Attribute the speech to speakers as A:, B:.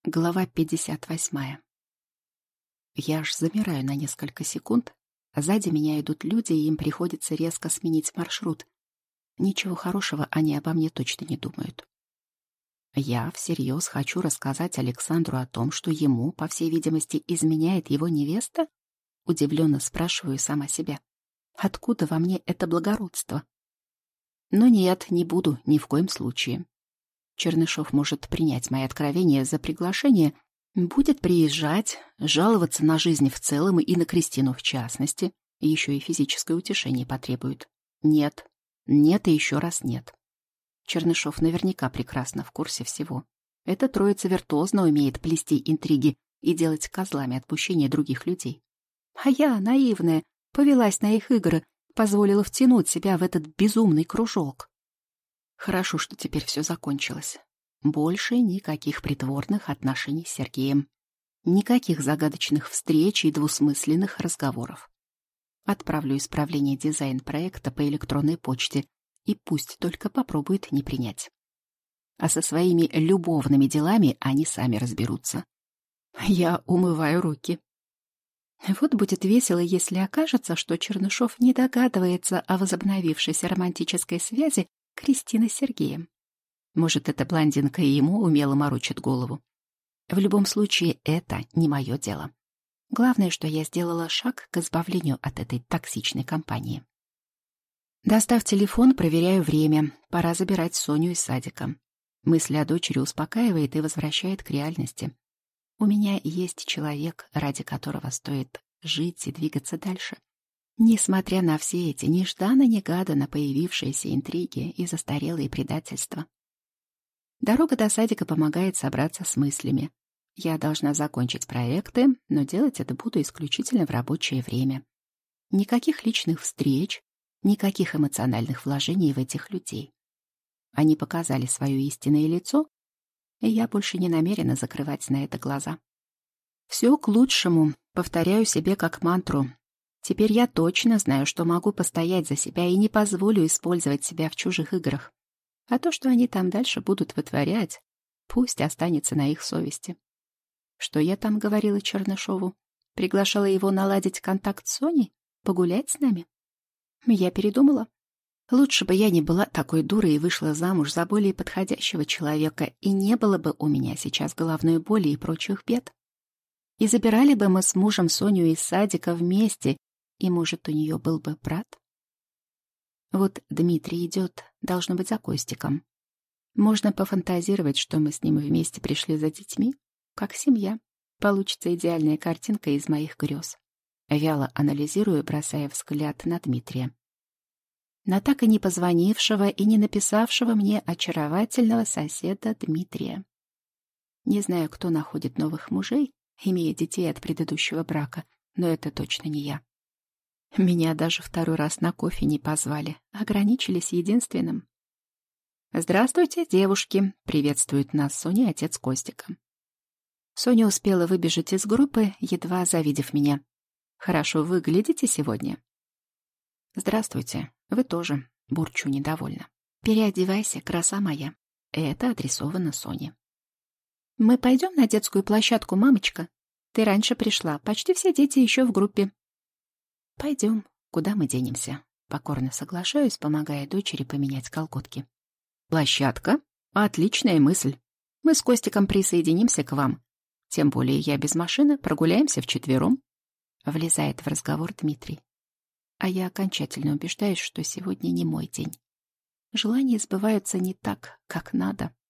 A: Глава 58. Я аж замираю на несколько секунд. Сзади меня идут люди, и им приходится резко сменить маршрут. Ничего хорошего они обо мне точно не думают. Я всерьез хочу рассказать Александру о том, что ему, по всей видимости, изменяет его невеста? Удивленно спрашиваю сама себя. Откуда во мне это благородство? Но нет, не буду ни в коем случае. Чернышов может принять мои откровения за приглашение, будет приезжать, жаловаться на жизнь в целом и на Кристину в частности, и еще и физическое утешение потребует. Нет, нет и еще раз нет. Чернышов наверняка прекрасно в курсе всего. Эта троица виртуозно умеет плести интриги и делать козлами отпущения других людей. А я, наивная, повелась на их игры, позволила втянуть себя в этот безумный кружок. Хорошо, что теперь все закончилось. Больше никаких притворных отношений с Сергеем. Никаких загадочных встреч и двусмысленных разговоров. Отправлю исправление дизайн-проекта по электронной почте, и пусть только попробует не принять. А со своими любовными делами они сами разберутся. Я умываю руки. Вот будет весело, если окажется, что Чернышов не догадывается о возобновившейся романтической связи Кристины с Сергеем. Может, эта блондинка и ему умело морочит голову. В любом случае, это не мое дело. Главное, что я сделала шаг к избавлению от этой токсичной компании. Достав телефон, проверяю время. Пора забирать Соню из садика. Мысль о дочери успокаивает и возвращает к реальности. У меня есть человек, ради которого стоит жить и двигаться дальше. Несмотря на все эти нежданно-негаданно появившиеся интриги и застарелые предательства. Дорога до садика помогает собраться с мыслями. Я должна закончить проекты, но делать это буду исключительно в рабочее время. Никаких личных встреч, никаких эмоциональных вложений в этих людей. Они показали свое истинное лицо, и я больше не намерена закрывать на это глаза. Все к лучшему, повторяю себе как мантру. Теперь я точно знаю, что могу постоять за себя и не позволю использовать себя в чужих играх. А то, что они там дальше будут вытворять, пусть останется на их совести. Что я там говорила Чернышову? Приглашала его наладить контакт с Соней? Погулять с нами? Я передумала. Лучше бы я не была такой дурой и вышла замуж за более подходящего человека, и не было бы у меня сейчас головной боли и прочих бед. И забирали бы мы с мужем Соню из садика вместе, и, может, у нее был бы брат? Вот Дмитрий идет, должно быть, за Костиком. Можно пофантазировать, что мы с ним вместе пришли за детьми, как семья. Получится идеальная картинка из моих грез. Вяло анализирую, бросая взгляд на Дмитрия. На так и не позвонившего и не написавшего мне очаровательного соседа Дмитрия. Не знаю, кто находит новых мужей, имея детей от предыдущего брака, но это точно не я. Меня даже второй раз на кофе не позвали, ограничились единственным. «Здравствуйте, девушки!» — приветствует нас Соня, отец Костика. Соня успела выбежать из группы, едва завидев меня. «Хорошо выглядите сегодня?» «Здравствуйте, вы тоже», — бурчу недовольно. «Переодевайся, краса моя». Это адресовано Соне. «Мы пойдем на детскую площадку, мамочка? Ты раньше пришла, почти все дети еще в группе». «Пойдем, куда мы денемся?» Покорно соглашаюсь, помогая дочери поменять колготки. «Площадка? Отличная мысль. Мы с Костиком присоединимся к вам. Тем более я без машины, прогуляемся вчетвером». Влезает в разговор Дмитрий. А я окончательно убеждаюсь, что сегодня не мой день. Желания сбываются не так, как надо.